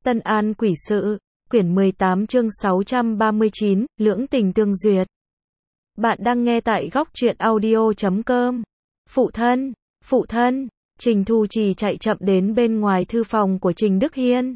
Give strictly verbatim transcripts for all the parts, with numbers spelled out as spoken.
Tân An Quỷ Sự, quyển mười tám chương sáu trăm ba mươi chín, Lưỡng tình tương duyệt. Bạn đang nghe tại góc truyện audio chấm com. Phụ thân, phụ thân, Trình Thu Trì chạy chậm đến bên ngoài thư phòng của Trình Đức Hiên.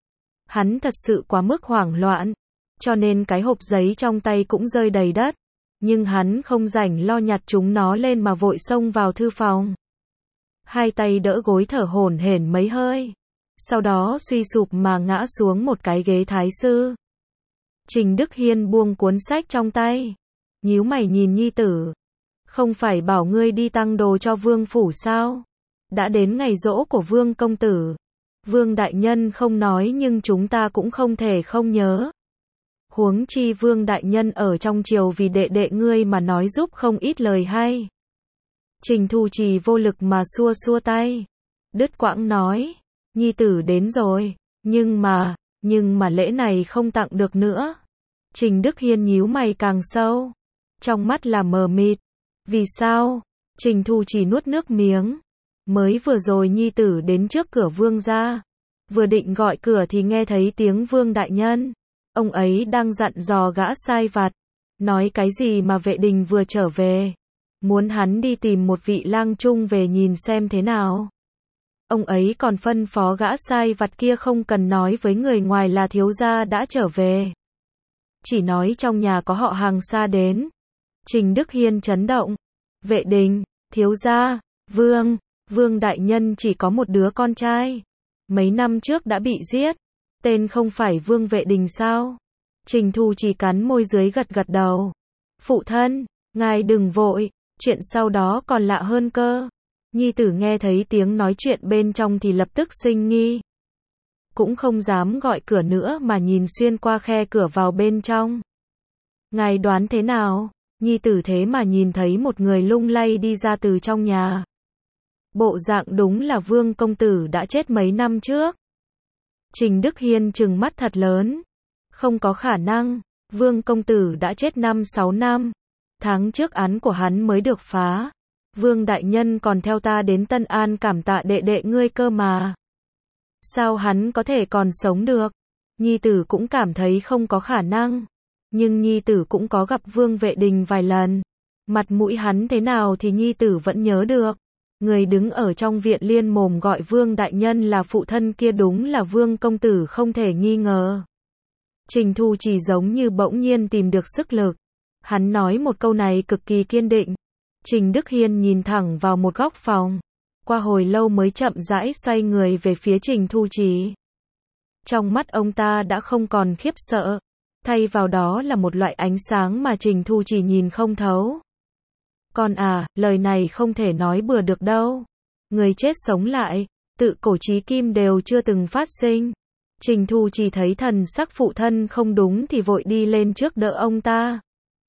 Hắn thật sự quá mức hoảng loạn, cho nên cái hộp giấy trong tay cũng rơi đầy đất. Nhưng hắn không rảnh lo nhặt chúng nó lên mà vội xông vào thư phòng. Hai tay đỡ gối thở hổn hển mấy hơi. Sau đó suy sụp mà ngã xuống một cái ghế thái sư. Trình Đức Hiên buông cuốn sách trong tay. Nhíu mày nhìn nhi tử. Không phải bảo ngươi đi tăng đồ cho vương phủ sao? Đã đến ngày giỗ của vương công tử. Vương đại nhân không nói nhưng chúng ta cũng không thể không nhớ. Huống chi vương đại nhân ở trong triều vì đệ đệ ngươi mà nói giúp không ít lời hay. Trình Thu Trì vô lực mà xua xua tay. Đứt quãng nói. Nhi tử đến rồi, nhưng mà, nhưng mà lễ này không tặng được nữa. Trình Đức Hiên nhíu mày càng sâu, trong mắt là mờ mịt. Vì sao? Trình Thu Trì nuốt nước miếng. Mới vừa rồi nhi tử đến trước cửa vương gia, vừa định gọi cửa thì nghe thấy tiếng vương đại nhân. Ông ấy đang dặn dò gã sai vặt, nói cái gì mà vệ đình vừa trở về, muốn hắn đi tìm một vị lang trung về nhìn xem thế nào. Ông ấy còn phân phó gã sai vặt kia không cần nói với người ngoài là thiếu gia đã trở về. Chỉ nói trong nhà có họ hàng xa đến. Trình Đức Hiên chấn động. Vệ đình, thiếu gia, vương, vương đại nhân chỉ có một đứa con trai. Mấy năm trước đã bị giết. Tên không phải vương vệ đình sao? Trình Thu chỉ cắn môi dưới gật gật đầu. Phụ thân, ngài đừng vội, chuyện sau đó còn lạ hơn cơ. Nhi tử nghe thấy tiếng nói chuyện bên trong thì lập tức sinh nghi. Cũng không dám gọi cửa nữa mà nhìn xuyên qua khe cửa vào bên trong. Ngài đoán thế nào? Nhi tử thế mà nhìn thấy một người lung lay đi ra từ trong nhà. Bộ dạng đúng là vương công tử đã chết mấy năm trước. Trình Đức Hiên trừng mắt thật lớn. Không có khả năng, vương công tử đã chết năm sáu năm. Tháng trước án của hắn mới được phá. Vương đại nhân còn theo ta đến Tân An cảm tạ đệ đệ ngươi cơ mà. Sao hắn có thể còn sống được? Nhi tử cũng cảm thấy không có khả năng. Nhưng nhi tử cũng có gặp vương vệ đình vài lần. Mặt mũi hắn thế nào thì nhi tử vẫn nhớ được. Người đứng ở trong viện liên mồm gọi vương đại nhân là phụ thân kia đúng là vương công tử không thể nghi ngờ. Trình Thu chỉ giống như bỗng nhiên tìm được sức lực. Hắn nói một câu này cực kỳ kiên định. Trình Đức Hiên nhìn thẳng vào một góc phòng. Qua hồi lâu mới chậm rãi xoay người về phía Trình Thu Trì. Trong mắt ông ta đã không còn khiếp sợ. Thay vào đó là một loại ánh sáng mà Trình Thu Trì nhìn không thấu. Con à, lời này không thể nói bừa được đâu. Người chết sống lại, tự cổ chí kim đều chưa từng phát sinh. Trình Thu Trì thấy thần sắc phụ thân không đúng thì vội đi lên trước đỡ ông ta.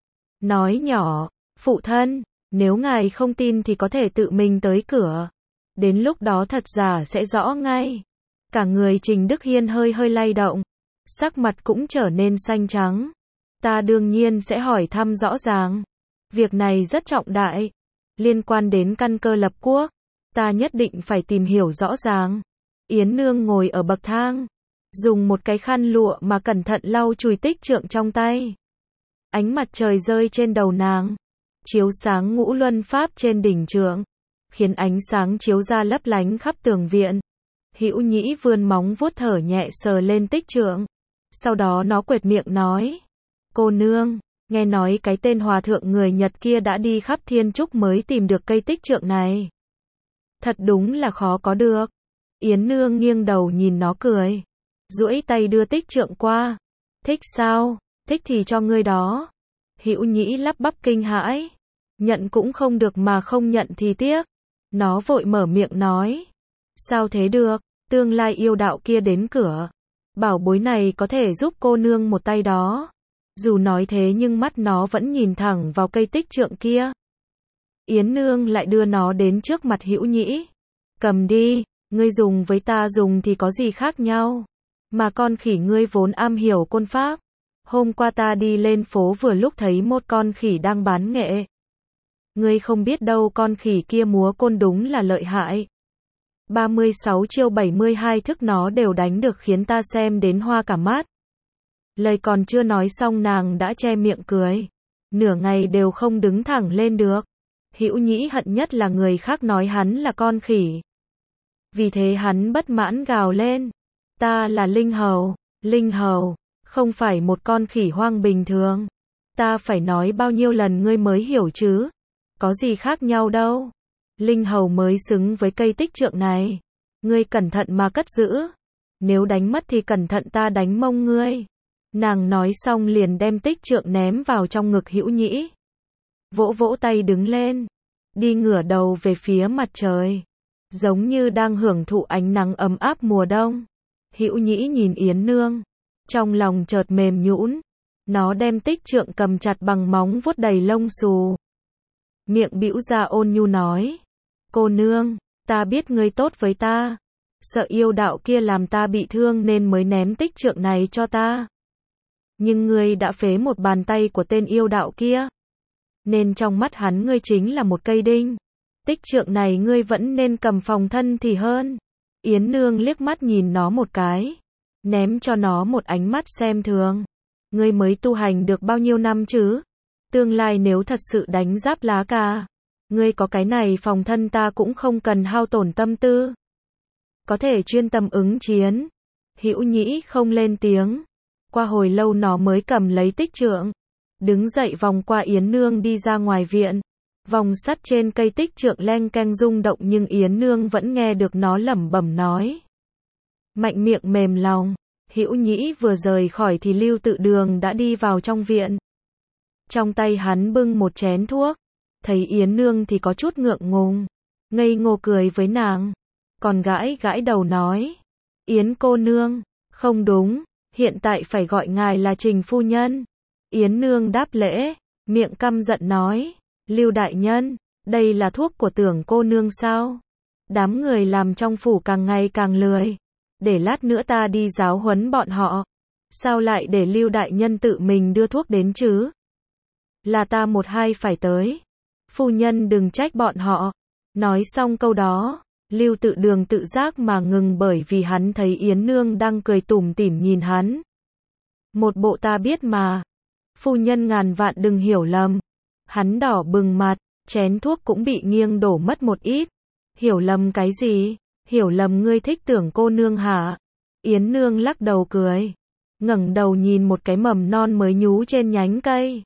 Nói nhỏ, phụ thân, nếu ngài không tin thì có thể tự mình tới cửa. Đến lúc đó thật giả sẽ rõ ngay. Cả người Trình Đức Hiên hơi hơi lay động. Sắc mặt cũng trở nên xanh trắng. Ta đương nhiên sẽ hỏi thăm rõ ràng. Việc này rất trọng đại. Liên quan đến căn cơ lập quốc. Ta nhất định phải tìm hiểu rõ ràng. Yến Nương ngồi ở bậc thang. Dùng một cái khăn lụa mà cẩn thận lau chùi tích trượng trong tay. Ánh mặt trời rơi trên đầu nàng. Chiếu sáng ngũ luân pháp trên đỉnh trượng, khiến ánh sáng chiếu ra lấp lánh khắp tường viện. Hữu Nhĩ vươn móng vuốt thở nhẹ sờ lên tích trượng. Sau đó nó quệt miệng nói. Cô nương, nghe nói cái tên hòa thượng người Nhật kia đã đi khắp thiên trúc mới tìm được cây tích trượng này. Thật đúng là khó có được. Yến Nương nghiêng đầu nhìn nó cười. Duỗi tay đưa tích trượng qua. Thích sao? Thích thì cho ngươi đó. Hữu Nhĩ lắp bắp kinh hãi. Nhận cũng không được mà không nhận thì tiếc. Nó vội mở miệng nói. Sao thế được, tương lai yêu đạo kia đến cửa. Bảo bối này có thể giúp cô nương một tay đó. Dù nói thế nhưng mắt nó vẫn nhìn thẳng vào cây tích trượng kia. Yến Nương lại đưa nó đến trước mặt Hữu Nhĩ. Cầm đi, ngươi dùng với ta dùng thì có gì khác nhau. Mà con khỉ ngươi vốn am hiểu côn pháp. Hôm qua ta đi lên phố vừa lúc thấy một con khỉ đang bán nghệ. Ngươi không biết đâu con khỉ kia múa côn đúng là lợi hại. ba mươi sáu chiêu bảy mươi hai thức nó đều đánh được khiến ta xem đến hoa cả mắt. Lời còn chưa nói xong nàng đã che miệng cười. Nửa ngày đều không đứng thẳng lên được. Hữu Nhĩ hận nhất là người khác nói hắn là con khỉ. Vì thế hắn bất mãn gào lên. Ta là Linh Hầu. Linh Hầu, không phải một con khỉ hoang bình thường. Ta phải nói bao nhiêu lần ngươi mới hiểu chứ? Có gì khác nhau đâu. Linh Hầu mới xứng với cây tích trượng này. Ngươi cẩn thận mà cất giữ. Nếu đánh mất thì cẩn thận ta đánh mông ngươi. Nàng nói xong liền đem tích trượng ném vào trong ngực Hữu Nhĩ. Vỗ vỗ tay đứng lên. Đi ngửa đầu về phía mặt trời. Giống như đang hưởng thụ ánh nắng ấm áp mùa đông. Hữu Nhĩ nhìn Yến Nương. Trong lòng chợt mềm nhũn. Nó đem tích trượng cầm chặt bằng móng vuốt đầy lông xù. Miệng bĩu ra ôn nhu nói. Cô nương, ta biết ngươi tốt với ta. Sợ yêu đạo kia làm ta bị thương nên mới ném tích trượng này cho ta. Nhưng ngươi đã phế một bàn tay của tên yêu đạo kia. Nên trong mắt hắn ngươi chính là một cây đinh. Tích trượng này ngươi vẫn nên cầm phòng thân thì hơn. Yến Nương liếc mắt nhìn nó một cái. Ném cho nó một ánh mắt xem thường. Ngươi mới tu hành được bao nhiêu năm chứ? Tương lai nếu thật sự đánh giáp lá cà, ngươi có cái này phòng thân ta cũng không cần hao tổn tâm tư. Có thể chuyên tâm ứng chiến. Hữu Nhĩ không lên tiếng. Qua hồi lâu nó mới cầm lấy tích trượng. Đứng dậy vòng qua Yến Nương đi ra ngoài viện. Vòng sắt trên cây tích trượng leng keng rung động nhưng Yến Nương vẫn nghe được nó lẩm bẩm nói. Mạnh miệng mềm lòng. Hữu Nhĩ vừa rời khỏi thì Lưu Tự Đường đã đi vào trong viện. Trong tay hắn bưng một chén thuốc. Thấy Yến Nương thì có chút ngượng ngùng. Ngây ngô cười với nàng. Còn gãi gãi đầu nói. Yến cô nương. Không đúng. Hiện tại phải gọi ngài là Trình phu nhân. Yến Nương đáp lễ. Miệng căm giận nói. Lưu đại nhân. Đây là thuốc của Tưởng cô nương sao? Đám người làm trong phủ càng ngày càng lười. Để lát nữa ta đi giáo huấn bọn họ. Sao lại để Lưu đại nhân tự mình đưa thuốc đến chứ? Là ta một hai phải tới. Phu nhân đừng trách bọn họ. Nói xong câu đó, Lưu Tự Đường tự giác mà ngừng bởi vì hắn thấy Yến Nương đang cười tủm tỉm nhìn hắn. Một bộ ta biết mà. Phu nhân ngàn vạn đừng hiểu lầm. Hắn đỏ bừng mặt, chén thuốc cũng bị nghiêng đổ mất một ít. Hiểu lầm cái gì? Hiểu lầm ngươi thích Tưởng cô nương hả? Yến Nương lắc đầu cười. Ngẩng đầu nhìn một cái mầm non mới nhú trên nhánh cây.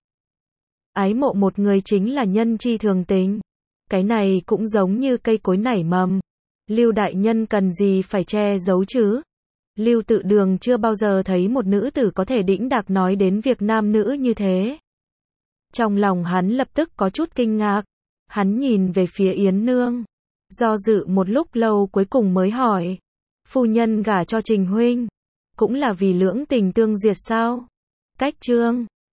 Ái mộ một người chính là nhân chi thường tình. Cái này cũng giống như cây cối nảy mầm. Lưu đại nhân cần gì phải che giấu chứ? Lưu Tự Đường chưa bao giờ thấy một nữ tử có thể đĩnh đạc nói đến việc nam nữ như thế. Trong lòng hắn lập tức có chút kinh ngạc. Hắn nhìn về phía Yến Nương. Do dự một lúc lâu cuối cùng mới hỏi. Phu nhân gả cho Trình huynh. Cũng là vì lưỡng tình tương duyệt sao? Cách chương